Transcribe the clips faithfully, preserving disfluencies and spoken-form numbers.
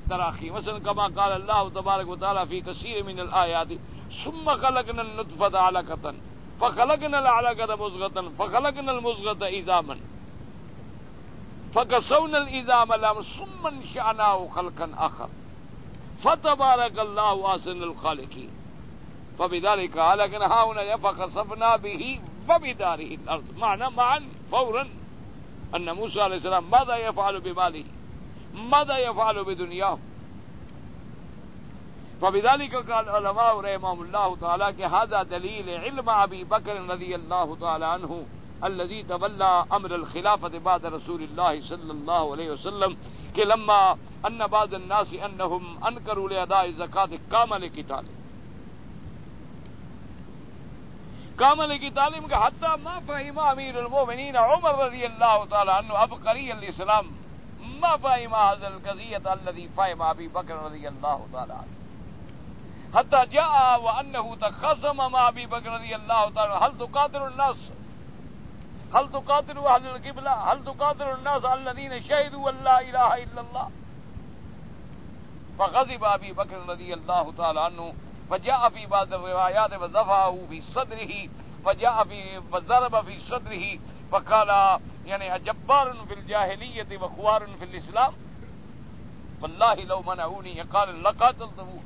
التراخي مثلا كما قال الله تبارك وتعالى في كثير من الآيات ثم خلقنا النطفة علقة فخلقنا العلقة مضغة فخلقنا المضغة عظاما فكسونا العظام لحما ثم انشأناه خلقا آخر فتبارك الله أحسن الخالقين فبذلك هلكنا هنا فخسفنا به وبداره الأرض معنى معا فورا أن موسى عليه السلام ماذا يفعل بماله ماذا يفعل بدنياه. فبذلك قال العلماء رحمهم الله تعالى کہ هذا دلیل علم ابی بکر رضی اللہ تعالی عنہ الذي تولى امر الخلافة بعد رسول الله صلی اللہ علیہ وسلم کہ لما ان بعض الناس انهم انکروا لاداء الزکاة کامل قتال کامل قتال حتى ما فهم امیر المؤمنین عمر رضی اللہ تعالی عنہ عبقری الاسلام ما فهم هذا القضية الذي فهم ابي بکر رضی اللہ تعالی عنہ حتى جاء وأنه تخاصم مع أبي بكر رضي الله تعالى هل تقاتل الناس هل تقاتل أهل القبلة هل تقاتل الناس الذين شهدوا أن لا إله إلا الله فغضب أبي بكر رضي الله تعالى عنه فجاء في بعض الروايات وضفه في صدره فجاء في وضرب في صدره فقال يعني أجبار في الجاهلية وخوار في الإسلام والله لو منعوني قال لقاتلته.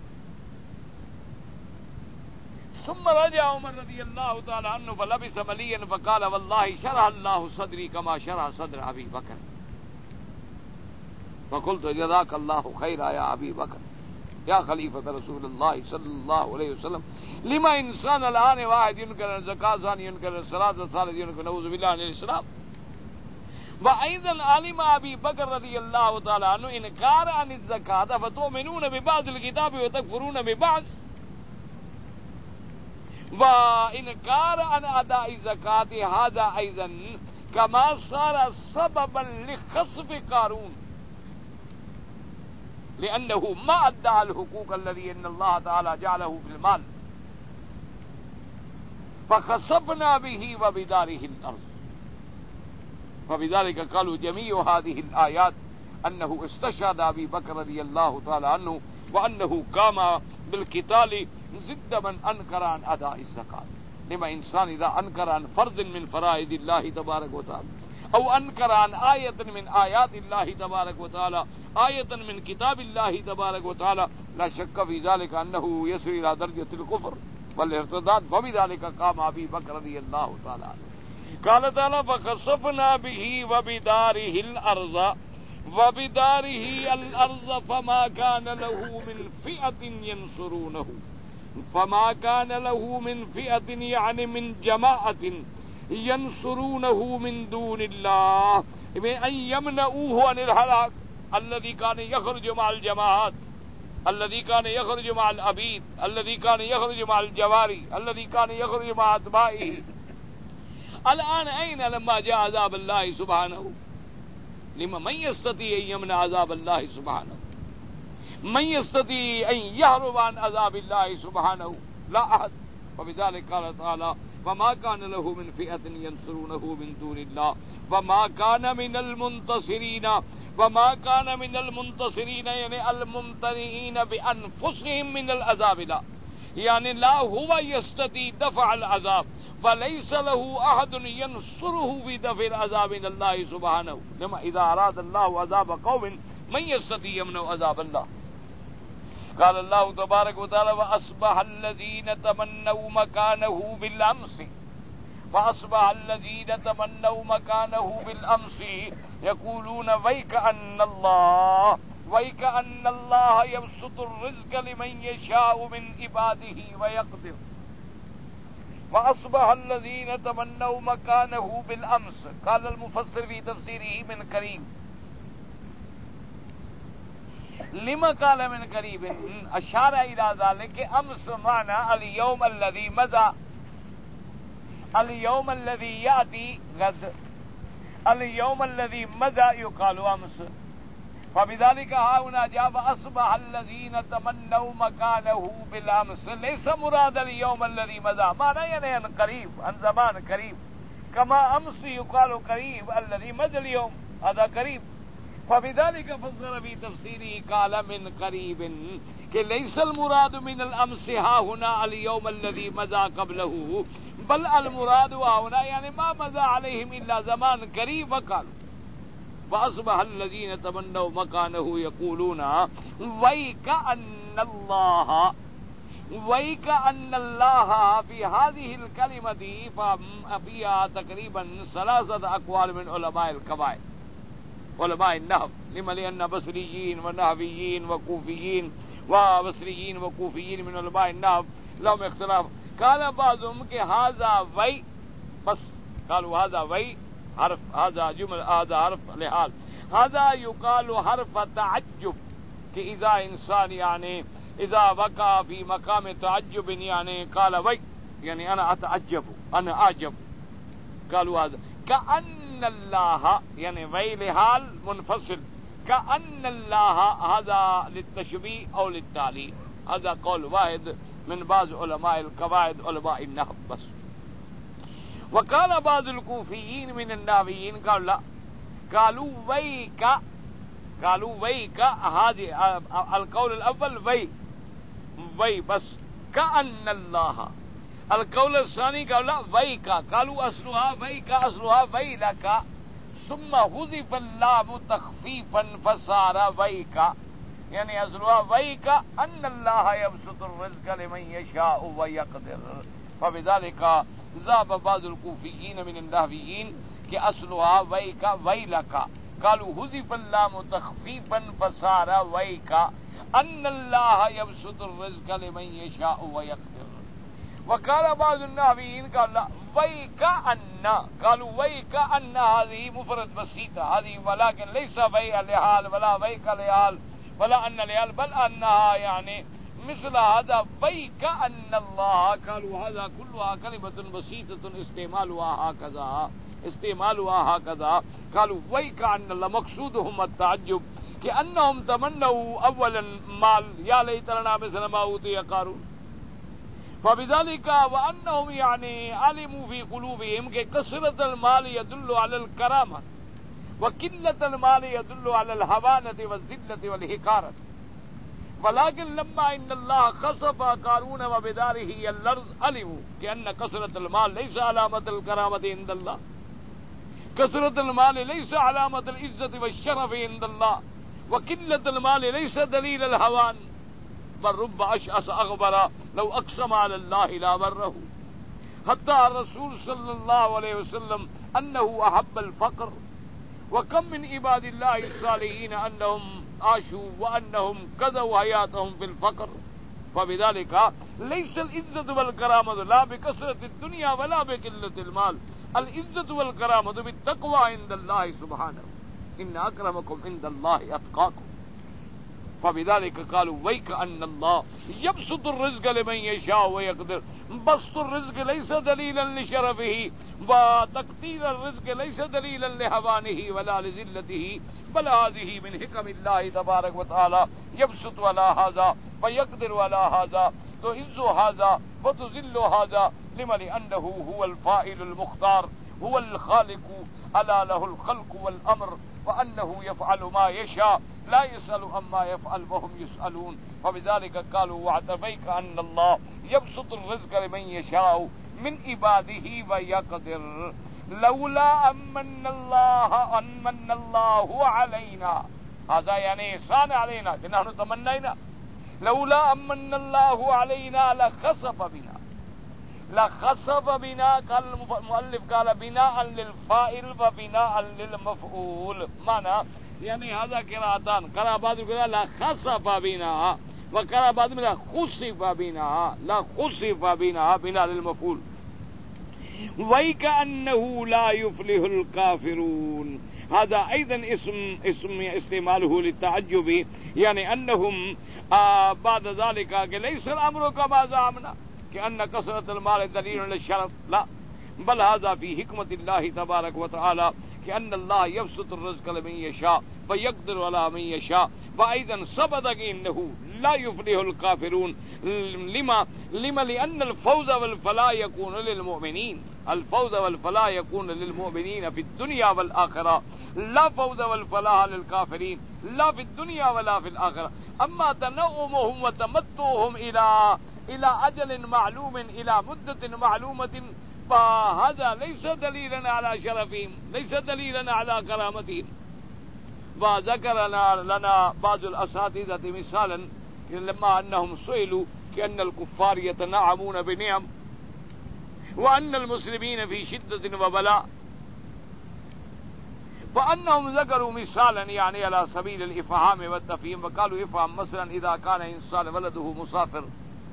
ثم رجع عمر رضي الله تعالى عنه فلبس مليا فقال والله شرح الله صدري كما شرح صدر أبي بكر فقلت جزاك الله خيرا يا أبي بكر يا خليفة رسول الله صلى الله عليه وسلم لما إنسان الآن واحد ينكر الزكاة ثاني ينكر الصلاة الثالث ينكر نعوذ بالله عن الإسلام. وأيضا علم أبي بكر رضي الله تعالى عنه إنكار عن الزكاة فتؤمنون ببعض الكتاب وتكفرون ببعض وإنكار عن أداء الزكاة هذا أيضا كما صار سببا لخسف قارون لأنه ما أدى الحقوق الذي إن الله تعالى جعله في المال فخسفنا به وبداره الأرض. فبذلك قالوا جميع هذه الآيات أنه استشهد أبي بكر رضي الله تعالى عنه وأنه قام بالقتال ضد من أنكر عن أداء الزكاة. لما إنسان إذا أنكر عن فرض من فرائض الله تبارك وتعالى أو أنكر عن آية من آيات الله تبارك وتعالى آية من كتاب الله تبارك وتعالى لا شك في ذلك أنه يصل إلى درجة الكفر والارتداد. فبذلك قام أبي بكر رضي الله تعالى عنه. قال تعالى فخسفنا به وبداره الأرض وبداره الأرض فما كان له من فئة ينصرونه فما كان له من فئة يعني من جماعة ينصرونه من دون الله أن يمنعوه عن الهلاك الذي كان يخرج مع الجماعات الذي كان يخرج مع العبيد الذي كان يخرج مع الجواري الذي كان يخرج مع أتباعه. الآن أين لما جاء عذاب الله سبحانه لما من يستطيع أن يمنع عذاب الله سبحانه من يستطيع أن يهرب عن عذاب الله سبحانه لا أحد. وبذلك قال تعالى وما كان له من فئة ينصرونه من دون الله وما كان من المنتصرين وما كان من المنتصرين يعني الممتنعين بأنفسهم من العذاب لا يعني لا هو يستطيع دفع العذاب فليس له أحد ينصره في دفع العذاب من الله سبحانه. لما إذا أراد الله عذاب قوم من يستطيع يمنع عذاب الله. قال الله تبارك وتعالى وأصبح الذين تمنوا مكانه بالأمس فأصبح الذين تمنوا مكانه بالأمس يقولون ويك أن الله ويك أن الله يبسط الرزق لمن يشاء من عباده ويقدر. وأصبح الذين تمنوا مكانه بالأمس. قال المفسر في تفسيره من قريب. لما قال من قريب أشار إلى ذلك أمس معنى اليوم الذي مضى اليوم الذي يأتي غد اليوم الذي مضى يقال أمس. فبذلك هنا جاء فأصبح الذين تمنوا مكانه بالأمس ليس مراد اليوم الذي مضى معنى يعني أن قريب عن زمان قريب كما أمس يقال قريب الذي مضى اليوم هذا قريب فبذلك فسر في تفسيره قال من قريب کہ ليس المراد من الامس ها هنا اليوم الذي مضى قبله بل المراد ها هنا يعني ما مضى عليهم الا زمان قريب. وقالوا فاصبح الذين تمنوا مكانه يقولون ويك ان الله ويك ان الله في هذه الكلمه فيها تقريبا ثلاثه اقوال من علماء القواعد علماء النحو لما لأن بصريين ونحويين وكوفيين وبصريين وكوفيين من علماء النحو لهم اختلاف. قال بعضهم کہ هذا وی بس قالوا هذا وی حرف هذا جمل هذا حرف لحال هذا يقال حرف تعجب کہ اذا انسان يعني اذا وقع في مقام تعجب يعني قال وی يعني انا اتعجب انا اعجب. قالوا هذا كأن الله يعني وی لحال منفصل كأن الله هذا للتشبيه او للتعليل. هذا قول واحد من بعض علماء القواعد علماء النحو بس. وقال بعض الكوفيين من النحويين قالوا لا قالوا ويك قالوا ويك هذه القول الاول وي وي بس كأن الله. القول الثاني قالوا لا ويك قالوا اصلها ويك اصلها ويلك ثم حذف اللام تخفيفا فصار ويك يعني اصلها ويك ان الله يبسط الرزق لمن يشاء ويقدر. فبذلك ذهب بعض الكوفيين من النحويين کہ اصلها ويك ويلك قالوا حذف اللام تخفيفا فصار ويك ان الله يبسط الرزق لمن يشاء ويقدر. وقال بعض النحويين قال لا ويك ان قالوا ويك ان هذه مفرد بسيطه هذه ولكن ليس وي لحال ولا ويك لحال ولا ان لحال بل انها يعني مثل هذا ويك ان الله. قالوا هذا كلها كلمه بسيطه استعمالها هكذا استعمالها هكذا. قالوا ويك ان الله مقصودهم التعجب كأنهم تمنوا اولا مال يا ليت لنا مثل ما اوتي قارون. فبذلك وانهم يعني علموا في قلوبهم کہ کثرت المال يدل على الكرامه وقلة المال يدل على الهوانة والذلة والحقارة. ولكن لما ان الله خسف قارون وبداره الارض علموا كأن كثرة المال ليس علامة الكرامة عند الله. كثرة المال ليس علامة العزة والشرف عند الله. وقلة المال ليس دليل الهوان بل رب اشعث اغبر لو اقسم على الله لا بره. حتى الرسول صلى الله عليه وسلم انه احب الفقر. وكم من عباد الله الصالحين انهم عاشوا وانهم قضوا حياتهم في الفقر. فبذلك ليس العزة والكرامة لا بكثرة الدنيا ولا بقلة المال. العزة والكرامة بالتقوى عند الله سبحانه ان اكرمكم عند الله اتقاكم. فبذلك قالوا ويك ان الله يبسط الرزق لمن يشاء ويقدر. بسط الرزق ليس دليلا لشرفه وتقدير الرزق ليس دليلا لهوانه ولا لذلته بل هذه من حكم الله تبارك وتعالى يبسط على هذا ويقدر على هذا تعز هذا وتذل هذا لما لأنه هو الفاعل المختار هو الخالق ألا له الخلق والأمر وأنه يفعل ما يشاء لا يسأل عما يفعل وهم يسألون. وبذلك قالوا واعتبيك أن الله يبسط الرزق لمن يشاء من عباده ويقدر. لولا أمن الله أمن الله علينا هذا يعني إحسان علينا کہ نحن تمنينا لولا أمن الله علينا لخسف بنا لخسف بنا. قال المؤلف قال بناء للفاعل وبناء للمفعول معنى يعني هذا قراءتان. قرأ بعض القراء لا خسف بنا وقرأ بعض لا خسف بنا لا خسف بنا بنا للمفعول. وَيْكَأَنَّهُ لَا يُفْلِحُ الْكَافِرُونَ هذا أيضا اسم اسم استعماله للتعجب يعني أنهم آه بعد ذلك ليس الأمر كما زعمنا كأن كثرة المال دليل للشرف لا بل هذا في حكمة الله تبارك وتعالى كأن الله يبسط الرزق لمن يشاء ويقدر على من يشاء. وأيضا ثبت إنه لا يفلح الكافرون. لما لما لأن الفوز والفلاح يكون للمؤمنين. الفوز والفلاح يكون للمؤمنين في الدنيا والآخرة. لا فوز والفلاح للكافرين لا في الدنيا ولا في الآخرة. أما تنعمهم وتمتعهم إلى إلى أجل معلوم إلى مدة معلومة فهذا ليس دليلا على شرفهم، ليس دليلا على كرامتهم. وذكر لنا بعض الأساتذة مثالا لما أنهم سئلوا كأن الكفار يتنعمون بنعم وأن المسلمين في شدة وبلاء، فأنهم ذكروا مثالا يعني على سبيل الإفهام والتفهيم، وقالوا افهم مثلا إذا كان إنسان ولده مسافر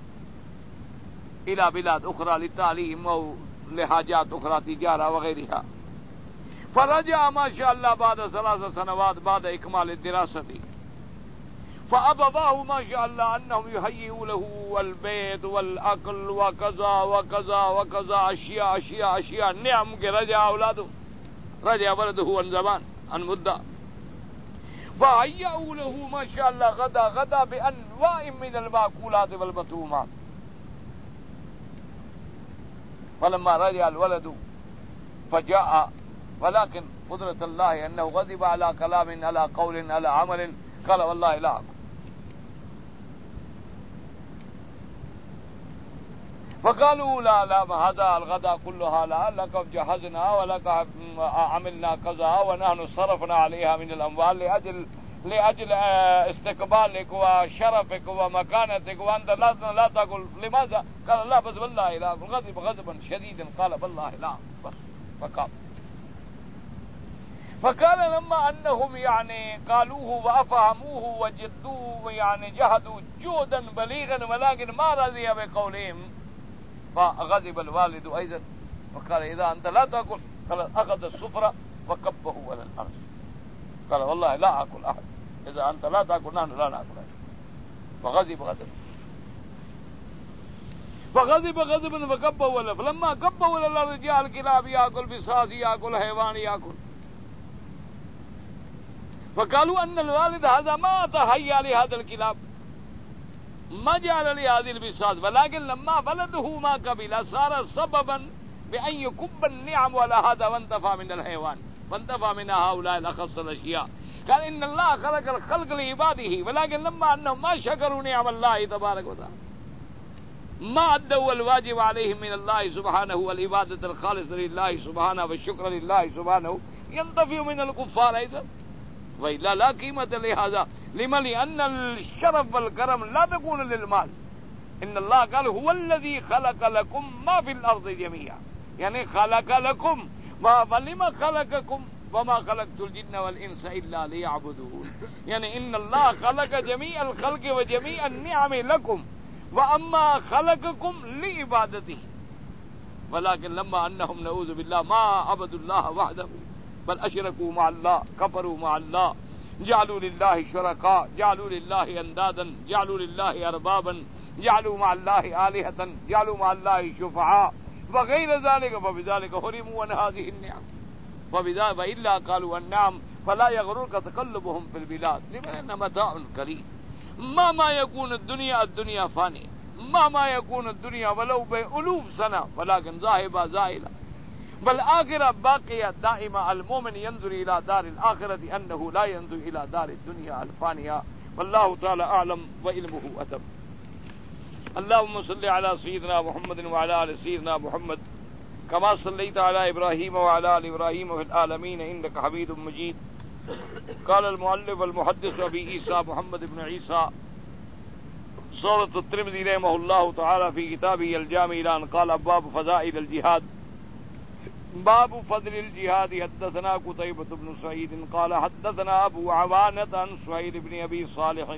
إلى بلاد أخرى للتعليم أو لحاجات أخرى تجارة وغيرها، فرجع ما شاء الله بعد ثلاث سنوات بعد إكمال الدراسة، فأبواه ما شاء الله أنهم يهيئوا له البيت والأكل وكذا وكذا وكذا أشياء أشياء أشياء نعم کے رجع أولاده رجع ولده عن زمان عن مدة، فهيئوا له ما شاء الله غدا غدا بأنواع من المأكولات والمطعومات. فلما رجع الولد فجاء ولكن قدرة الله أنه غضب على كلام على قول على عمل قال والله لا أكل. فقالوا لا لا هذا الغداء كلها لا لك جهزنا ولك عملنا كذا ونحن صرفنا عليها من الأموال لأجل لأجل استقبالك وشرفك ومكانتك وأنت لا لا تقول لماذا؟ قال لا بس والله لا. غضب غضبا شديدا قال والله لا بس فقال. فقال لما أنهم يعني قالوه وأفهموه وجدوه يعني جهدوا جهدا بليغا ولكن ما رضي بقولهم فغضب الوالد أيضا فقال إذا أنت لا تأكل قال أخذ السفرة وكبه على الأرض قال والله لا أكل أحد إذا أنت لا تأكل نحن لا نأكل أحد. فغضب غضب فغضب غضبا فكبه على فلما كبه على الأرض جاء الكلاب يأكل بساس يأكل حيوان يأكل. فقالوا أن الوالد هذا ما تهيأ لهذا الكلاب ما جعل لهذه البساط ولكن لما ولده ما قبل صار سببا بأن يكب النعم على هذا وانتفع من الحيوان وانتفع من هؤلاء الأخص الأشياء. قال إن الله خلق الخلق لعباده ولكن لما أنهم ما شكروا نعم الله تبارك وتعالى ما أدوا الواجب عليهم من الله سبحانه والعبادة الخالصة لله سبحانه والشكر لله سبحانه ينتفع من الكفار أيضا. وإلا لا قيمة لهذا لما لأن الشرف والكرم لا تكون للمال. إن الله قال هو الذي خلق لكم ما في الأرض جميعا يعني خلق لكم فلما خلقكم وما خلقت الجن والإنس إلا ليعبدون يعني إن الله خلق جميع الخلق وجميع النعم لكم وأما خلقكم لعبادته ولكن لما أنهم نعوذ بالله ما عبدوا الله وحده بل أشركوا مع الله كفروا مع الله جعلوا لله شركاء جعلوا لله أندادا جعلوا لله أربابا جعلوا مع الله آلهة جعلوا مع الله شفعاء وغير ذلك فبذلك حرموا عن هذه النعم وبذلك وإلا قالوا النعم فلا يغررك تقلبهم في البلاد لمن متاع قليل ما ما يكون الدنيا الدنيا فانية ما ما يكون الدنيا ولو بألوف سنة ولكن ذاهبة زائلة بل آخرة باقية دائما. المؤمن ينظر إلى دار الآخرة أنه لا ينظر إلى دار الدنيا الفانية والله تعالى أعلم وعلمه أتم. اللهم صل على سيدنا محمد وعلى آل سيدنا محمد كما صليت على إبراهيم وعلى آل إبراهيم في العالمين إنك حميد مجيد. قال المؤلف المحدث أبي عيسى محمد بن عيسى سورة الترمذي رحمه الله تعالى في كتابه الجامع الآن قال باب فضائل الجهاد باب فضل الجهاد. حدثنا قتيبة بن سعيد قال حدثنا أبو عوانة عن سهيل بن أبي صالح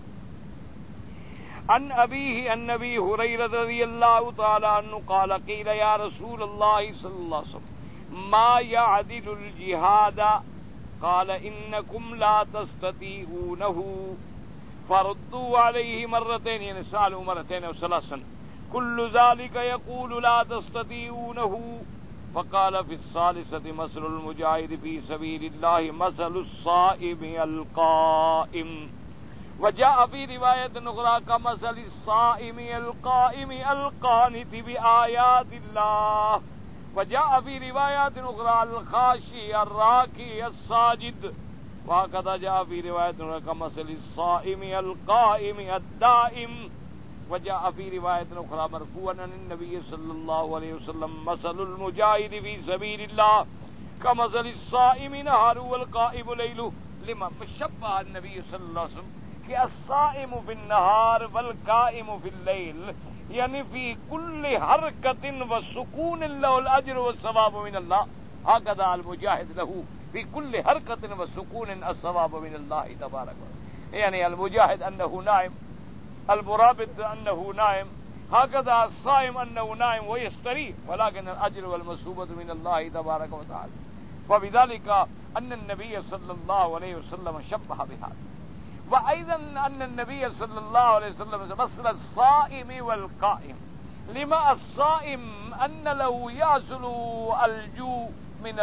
عن أبيه عن أبي هريرة رضي الله تعالى عنه قال قيل يا رسول الله صلى الله عليه وسلم ما يعدل الجهاد قال إنكم لا تستطيعونه فردوا عليه مرتين يعني سألوا مرتين أو ثلاثا كل ذلك يقول لا تستطيعونه فقال في الثالثة مثل المجاهد في سبيل الله مثل الصائم القائم وجاء في رواية أخرى كمثل الصائم القائم القانت بآيات الله وجاء في روايات أخرى الخاشي الراكي الساجد، وهكذا جاء في رواية أخرى كمثل الصائم القائم الدائم. وجاء في رواية أخرى مرفوعا عن النبي صلى الله عليه وسلم مثل المجاهد في سبيل الله كمثل الصائم نهاره والقائم ليله. لما شبه النبي صلى الله عليه وسلم کہ الصائم في النهار والقائم في الليل، یعنی في كل حركة وسكون له الأجر والثواب من الله، هكذا المجاهد له في كل حركة وسكون الثواب من الله تبارك وتعالى. يعني المجاهد أنه نائم، المرابط أنه نائم، هكذا الصائم أنه نائم ويستريح، ولكن الأجر والمثوبة من الله تبارك وتعالى. وبذلك أن النبي صلى الله عليه وسلم شبه بهذا. وأيضا أن النبي صلى الله عليه وسلم مثل الصائم والقائم. لما الصائم أن له يحصل الجوع من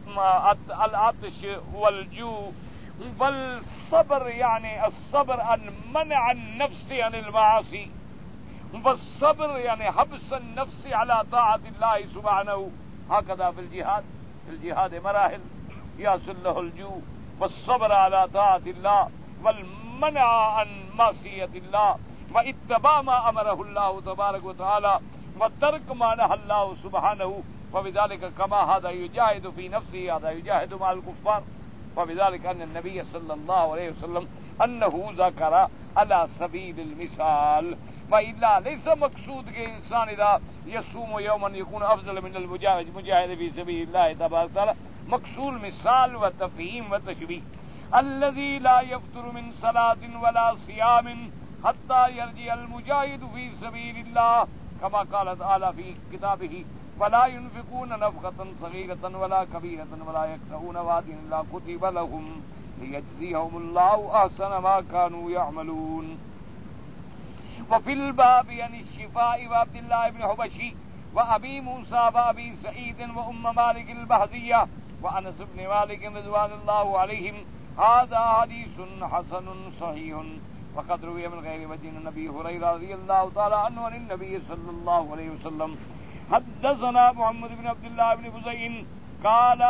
العطش والجوع والصبر، يعني الصبر عن منع النفس عن المعاصي، والصبر يعني حبس النفس على طاعة الله سبحانه. هكذا في الجهاد، في الجهاد مراحل، يحصل له الجوع والصبر على طاعة الله والمنع عن معصية الله واتباع ما أمره الله تبارك وتعالى وترك ما نهى الله سبحانه. وبذلك كما هذا يجاهد في نفسه هذا يجاهد مع الكفار. وبذلك أن النبي صلى الله عليه وسلم أنه ذكر على سبيل المثال، وإلا ليس مقصود کہ انسان اذا يصوم يوما يكون أفضل من المجاهد في سبيل الله تبارك وتعالى. مقصود مثال وتفهيم وتشبيه. الذي لا يفطر من صلاة ولا صيام حتى يرجع المجاهد في سبيل الله، كما قال تعالى في كتابه: ولا ينفقون نفقة صغيرة ولا كبيرة ولا يقطعون واديا إلا كتب لهم ليجزيهم الله أحسن ما كانوا يعملون. وفي الباب عن الشفاء وعبد الله بن حبشي وأبي موسى وأبي سعيد وأم مالك البهزية وأنس بن مالك رضوان الله عليهم. هذا حديث حسن صحيح. وقد روي من غير وجه النبي هريرة رضي الله تعالى عنه عن النبي صلى الله عليه وسلم. حدثنا محمد بن عبد الله بن بزين قال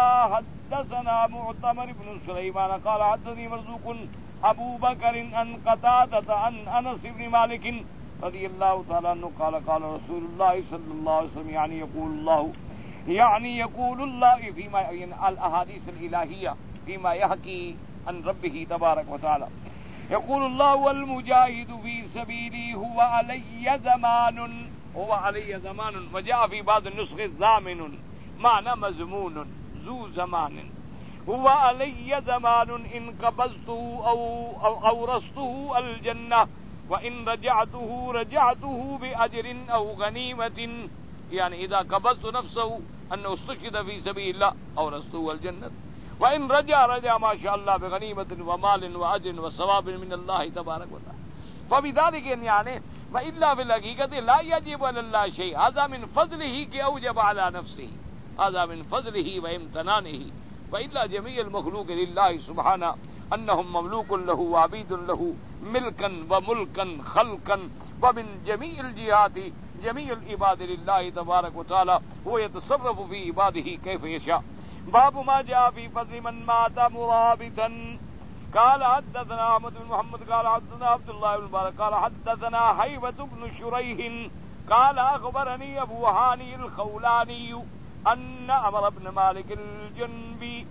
حدثنا معتمر بن سليمان قال حدثني مرزوق أبو بكر عن قتادة عن أنس بن مالك رضي الله تعالى عنه قال قال رسول الله صلى الله عليه وسلم يعني يقول الله يعني يقول الله فيما يعني الأحاديث الإلهية فيما يحكي عن ربه تبارك وتعالى. يقول الله: والمجاهد في سبيلي هو علي زمان، هو علي زمان. وجاء في بعض النسخ ضامن، معنى مضمون ذو زمان. هو علي زمان إن قبضته أو أو أورثته الجنة وإن رجعته رجعته بأجر أو غنيمة. يعني إذا قبضت نفسه أنه استشهد في سبيل الله أورثته الجنة، وإن رجع رجع ما شاء الله بغنيمة ومال وأجر وثواب من الله تبارك وتعالى. فبذلك يعني وإلا في الحقيقة لا يجب على الله شيء. هذا من فضله كي أوجب على نفسه، هذا من فضله وامتنانه. وإلا جميع المخلوق لله سبحانه أنهم مملوك له وعبيد له ملكا وملكا خلقا. ومن جميع الجهات جميع العباد لله تبارك وتعالى، هو يتصرف في عباده كيف يشاء. باب ما جاء في فضل من مات مرابطا. قال حدثنا احمد بن محمد قال حدثنا عبد الله بن مبارك قال حدثنا حيبة بن شريح قال اخبرني ابو هاني الخولاني ان عمرو بن مالك الجنبي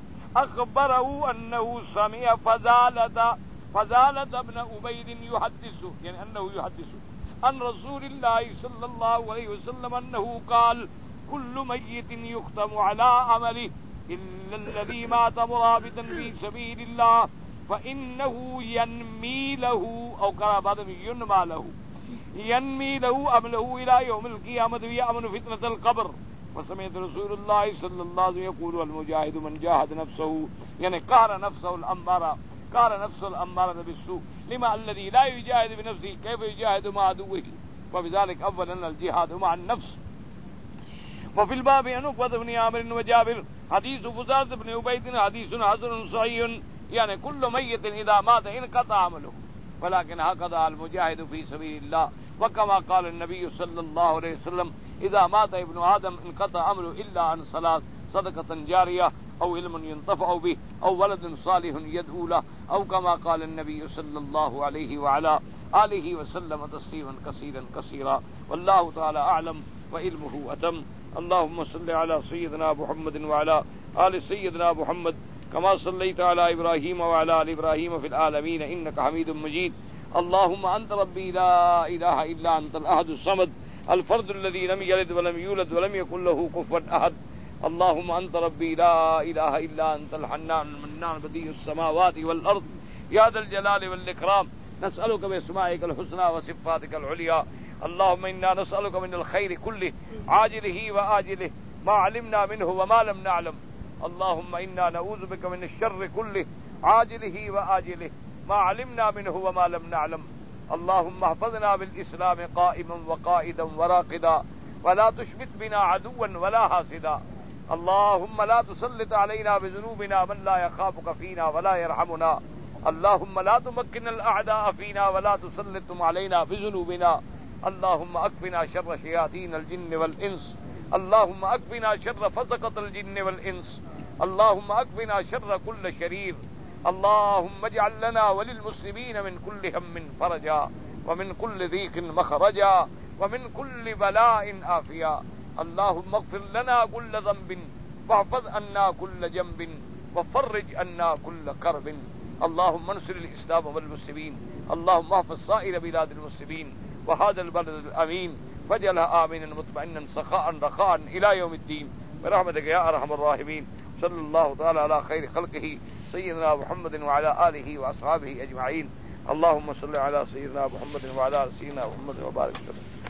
اخبره انه سمع فزالة فزالة بن عبيد يحدث، يعني انه يحدث عن رسول الله صلى الله عليه وسلم انه قال: كل ميت يختم على عمله إلا الذي مات مرابطا في سبيل الله فإنه ينمي له، أو قال بعضهم ينمى له، ينمي له عمله إلى يوم القيامة ويأمن فتنة القبر. وسمعت رسول الله صلى الله عليه وسلم يقول: المجاهد من جاهد نفسه، يعني قهر نفسه الأمارة، قهر نفسه الأمارة بالسوء. لما الذي لا يجاهد بنفسه كيف يجاهد مع عدوه؟ وبذلك أولا الجهاد مع النفس. وفي الباب عن عقبة بن عامر وجابر حديث فزالة بن عبيد حديث حسن صحيح. يعني كل ميت إذا مات انقطع عمله، ولكن هكذا المجاهد في سبيل الله وكما قال النبي صلى الله عليه وسلم إذا مات ابن آدم انقطع أمره إلا عن ثلاث صدقة جارية أو علم ينتفع به أو ولد صالح يدعو له أو كما قال النبي صلى الله عليه وعلى آله وسلم تسليما كثيرا كثيرا. والله تعالى أعلم وعلمه أتم. اللهم صل على سيدنا محمد وعلى آل سيدنا محمد كما صليت على إبراهيم وعلى آل إبراهيم في العالمين إنك حميد مجيد. اللهم أنت ربي لا إله إلا أنت الأحد الصمد الفرد الذي لم يلد ولم يولد ولم يكن له كفوا أحد. اللهم أنت ربي لا إله إلا أنت الحنان المنان بديع السماوات والأرض يا ذا الجلال والإكرام. نسألك بأسمائك الحسنى وصفاتك العليا. اللهم إنا نسألك من الخير كله عاجله وآجله ما علمنا منه وما لم نعلم. اللهم إنا نعوذ بك من الشر كله عاجله وآجله ما علمنا منه وما لم نعلم. اللهم احفظنا بالإسلام قائما وقائدا وراقدا ولا تشمت بنا عدوا ولا حاسدا. اللهم لا تسلط علينا بذنوبنا من لا يخافك فينا ولا يرحمنا. اللهم لا تمكن الأعداء فينا ولا تسلطهم علينا بذنوبنا. اللهم أكفنا شر شياطين الجن والإنس. اللهم أكفنا شر فسقة الجن والإنس. اللهم أكفنا شر كل شرير. اللهم اجعل لنا وللمسلمين من كل هم فرجا ومن كل ضيق مخرجا ومن كل بلاء عافيا. اللهم اغفر لنا كل ذنب واحفظ عنا كل جنب وفرج عنا كل كرب. اللهم انصر الإسلام والمسلمين. اللهم احفظ سائر بلاد المسلمين وهذا البلد الأمين واجعلها آمنا مطمئنا سخاء رخاء إلى يوم الدين برحمتك يا أرحم الراحمين. صلى الله تعالى على خير خلقه سيدنا محمد وعلى آله وأصحابه أجمعين. اللهم صل على سيدنا محمد وعلى آل سيدنا محمد وبارك وسلم.